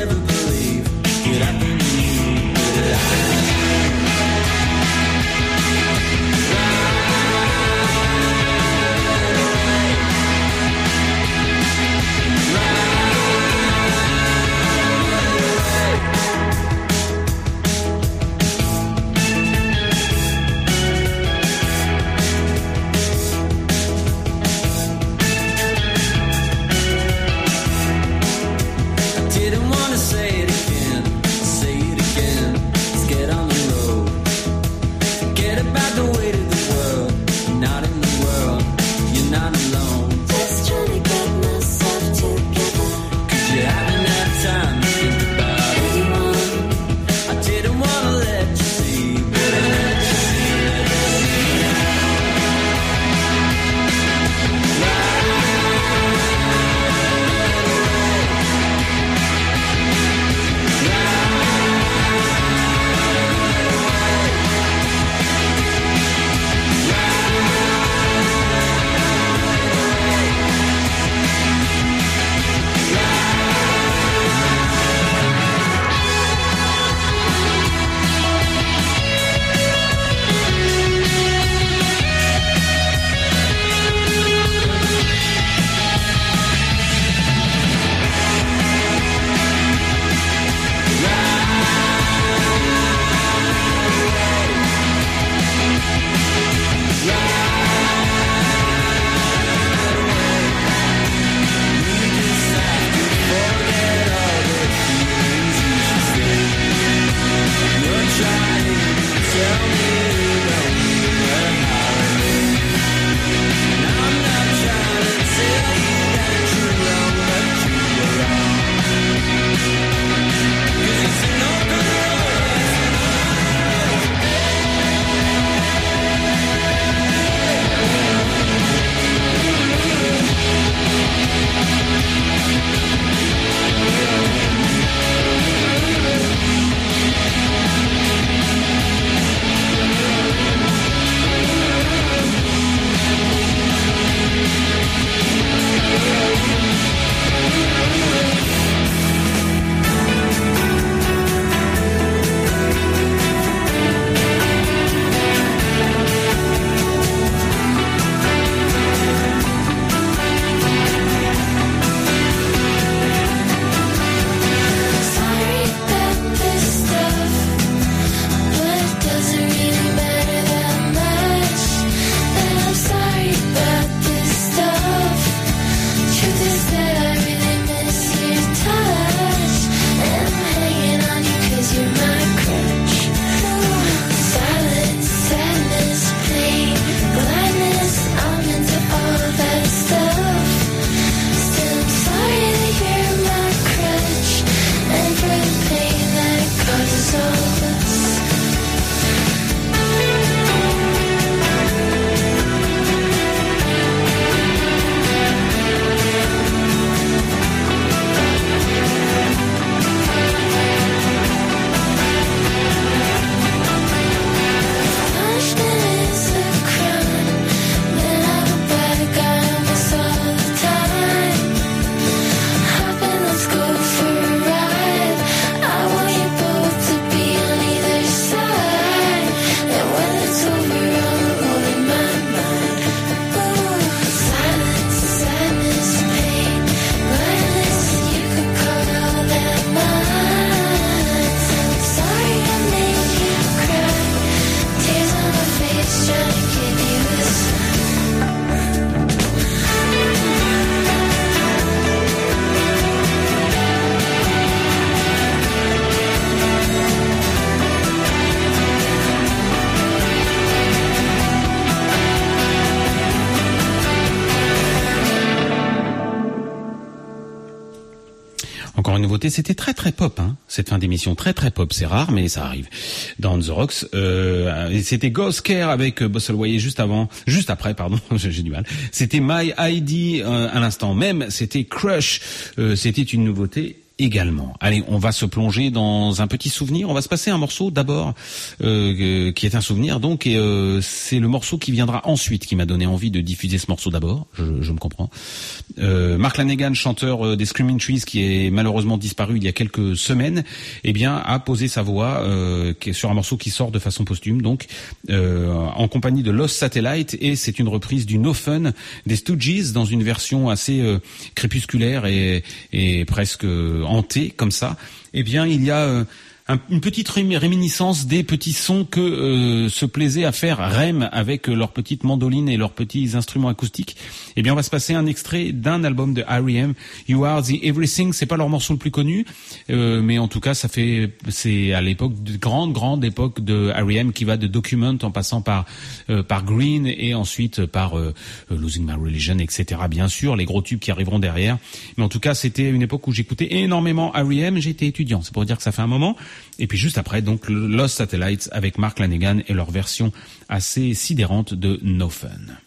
écouté, c'était très très pop, hein, cette fin d'émission, très très pop, c'est rare, mais ça arrive dans The Rocks. Euh, et c'était Ghost Care avec Bosselway juste avant, juste après, pardon, j'ai du mal. C'était My I D euh, à l'instant même, c'était Crush, euh, c'était une nouveauté également. Allez, on va se plonger dans un petit souvenir. On va se passer un morceau d'abord euh, qui est un souvenir, donc, et euh, c'est le morceau qui viendra ensuite qui m'a donné envie de diffuser ce morceau d'abord. Je, je me comprends. Euh, Mark Lanegan, chanteur euh, des Screaming Trees, qui est malheureusement disparu il y a quelques semaines, eh bien, a posé sa voix euh, sur un morceau qui sort de façon posthume, donc euh, en compagnie de Lost Satellite, et c'est une reprise du No Fun des Stooges dans une version assez euh, crépusculaire et, et presque euh, hanté comme ça. Eh bien, il y a euh, un, une petite réminiscence des petits sons que euh, se plaisait à faire R E M avec euh, leurs petites mandolines et leurs petits instruments acoustiques. Eh bien, on va se passer un extrait d'un album de R E M, You Are the Everything. C'est pas leur morceau le plus connu, euh, mais en tout cas, ça fait, c'est à l'époque, de grande, grande époque de R E M, qui va de Document en passant par euh, par Green et ensuite par euh, Losing My Religion, et cetera. Bien sûr, les gros tubes qui arriveront derrière. Mais en tout cas, c'était une époque où j'écoutais énormément R E M. J'étais étudiant, c'est pour dire que ça fait un moment. Et puis juste après, donc Lost Satellites avec Mark Lanegan et leur version assez sidérante de No Fun.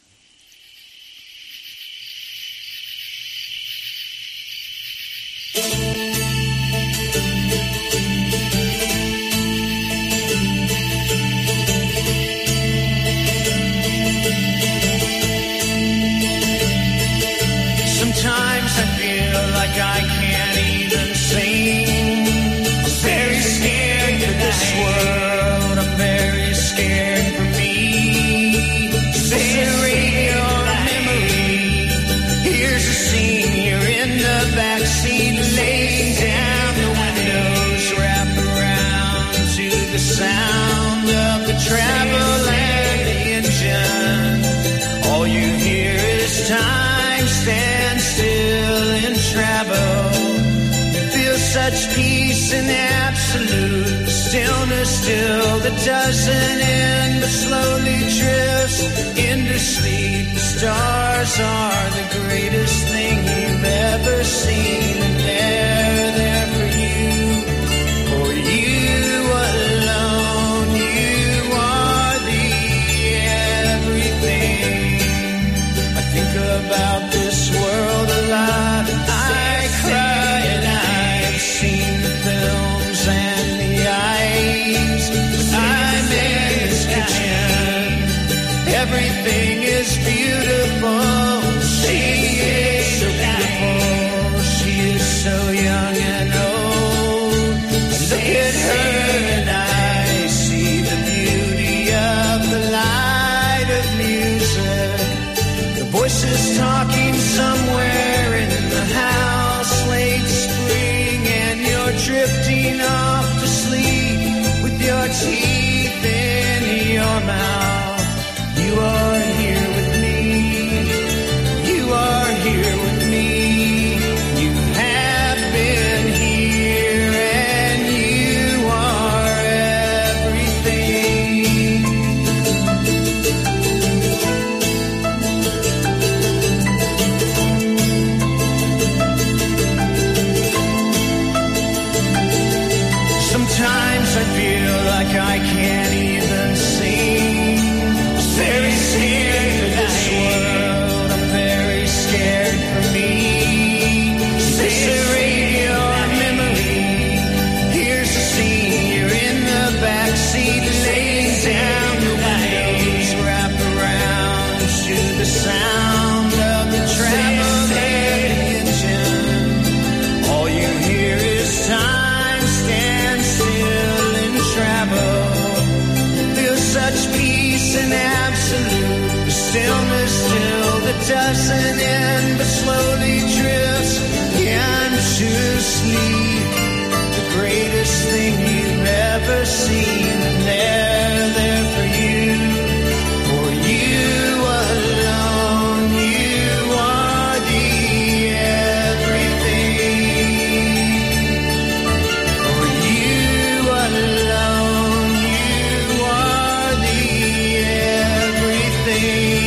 Sometimes I feel like I can't even sing. Very scared for this world, I'm very scared for me. This is radio memory. Here's a scene, you're in the backseat, laying down, the windows wrap around to the sound of the travel and the engine. All you hear is time stand still in travel. Such peace and absolute stillness still that doesn't end but slowly drifts into sleep. The stars are the greatest thing you've ever seen, and they're there for you, for you alone. You are the everything. I think about this world a lot. I cry and I've seen the films and the eyes. I'm in his kitchen. Everything is beautiful. She is so beautiful. She is so young and old. Look at her and I see the beauty of the light of music. The voices talking somewhere in the house, late spring, and you're drifting off to sleep with your teeth in your mouth. You are here with me. You are here with me. You have been here and you are everything. Sometimes I feel like I can't even sing. Very scared for this world, I'm very scared for me. This is radio memory. Here's the scene, you're in the backseat, laying down, the windows wrap around to the sound of the travel engine. All you hear is time stand still in travel. Feel such peace and absolute stillness still that doesn't end but slowly drifts into sleep. The greatest thing you've ever seen, and they're there for you, for you alone. You are the everything. For you alone, you are the everything.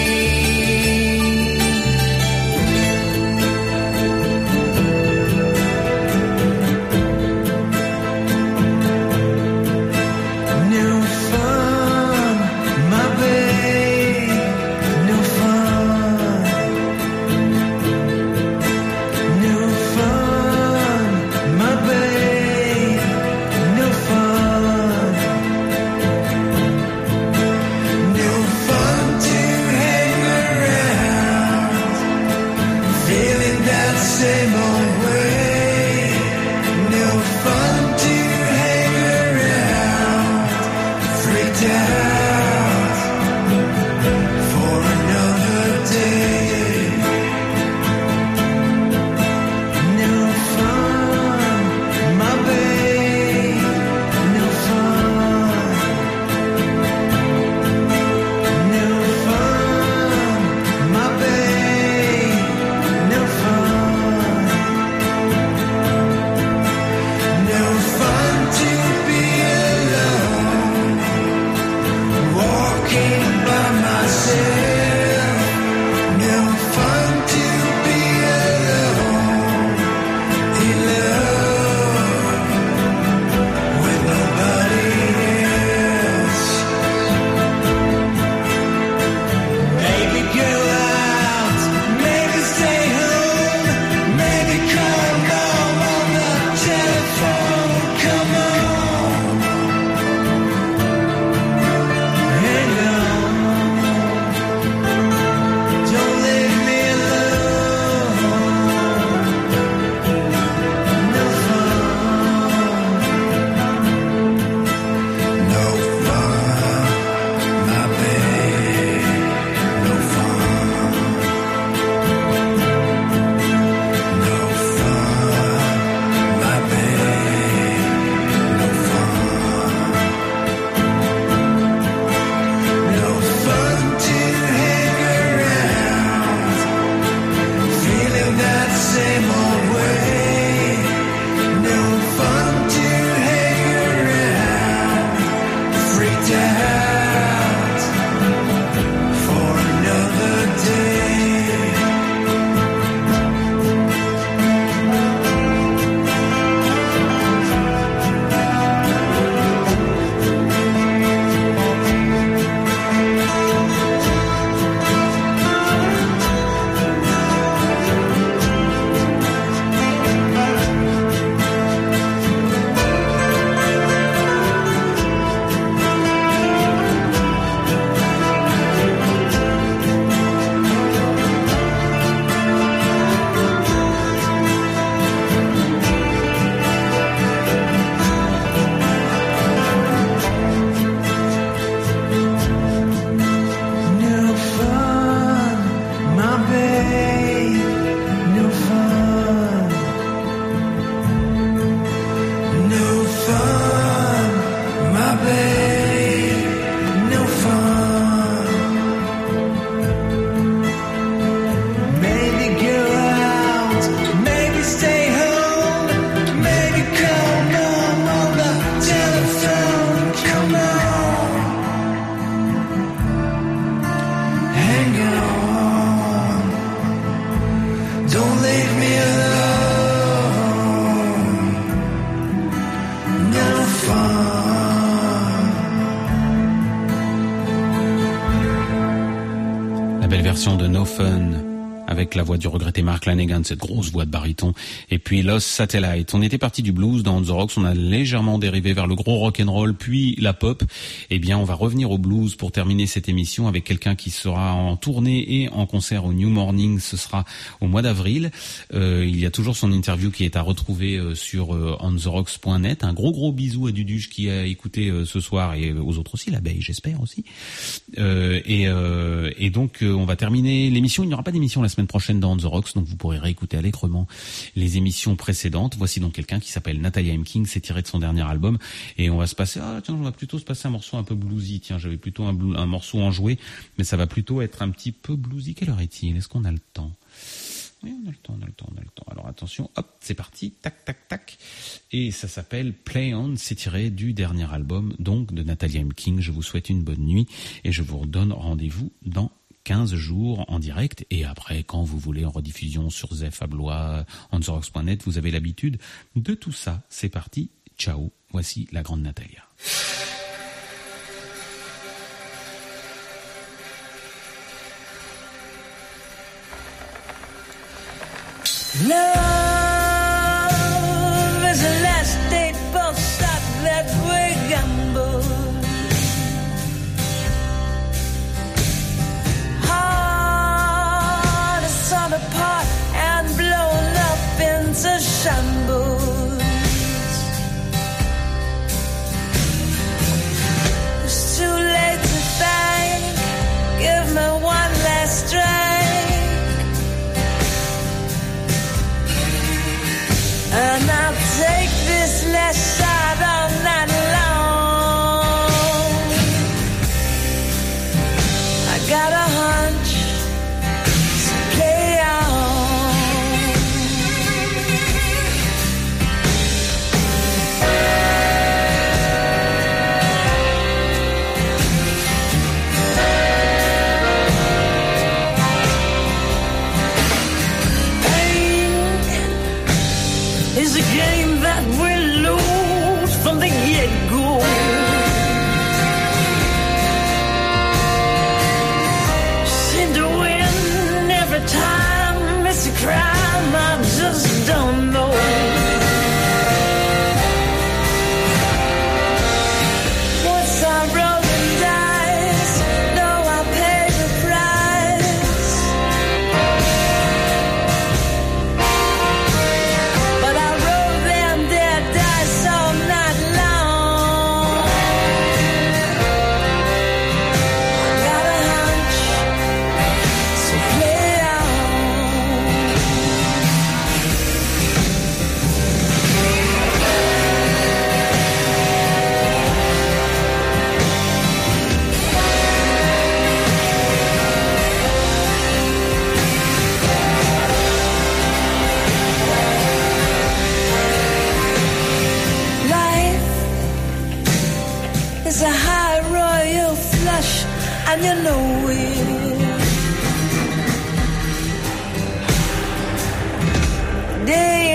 version de No Fun avec la voix du regretté Mark Lanegan, cette grosse voix de baryton, et puis Lost Satellite. On était parti du blues dans On The Rocks, on a légèrement dérivé vers le gros rock'n'roll, puis la pop. Eh bien, on va revenir au blues pour terminer cette émission avec quelqu'un qui sera en tournée et en concert au New Morning. Ce sera au mois d'avril. Euh, il y a toujours son interview qui est à retrouver euh, sur euh, on the rocks point net. Un gros gros bisou à Duduche qui a écouté euh, ce soir, et aux autres aussi, l'abeille j'espère aussi. Euh, et, euh, et donc euh, on va terminer l'émission. Il n'y aura pas d'émission la semaine prochaine dans On The Rocks, donc vous pourrez réécouter allègrement les émissions précédentes. Voici donc quelqu'un qui s'appelle Natalia M. King, c'est tiré de son dernier album, et on va se passer, ah tiens, on va plutôt se passer un morceau un peu bluesy, tiens, j'avais plutôt un, blue, un morceau enjoué, mais ça va plutôt être un petit peu bluesy. Quelle heure est-il? Est-ce qu'on a le temps? Oui, on a le temps, on a le temps, on a le temps. Alors attention, hop, c'est parti, tac, tac, tac. Et ça s'appelle Play On, c'est tiré du dernier album, donc, de Natalia M. King. Je vous souhaite une bonne nuit, et je vous redonne rendez-vous dans quinze jours en direct, et après, quand vous voulez, en rediffusion sur Zef à Blois, on the rocks point net, vous avez l'habitude de tout ça. C'est parti, ciao, voici la grande Natalia. Love is a last day both sides that we gamble. Heart is torn apart and blown up into shambles. It's too late to thank. Give me one last drink. And I'll take this last shot all night long. I got a hunch, so play is a game that we lose from the get-go. Seem to win every time. It's a crime I just don't know. Once I roll the dice, know I pay the price. But I roll them dead dice all night long. I got a hunch, so play on. Life is a high royal flush, and you know it. Day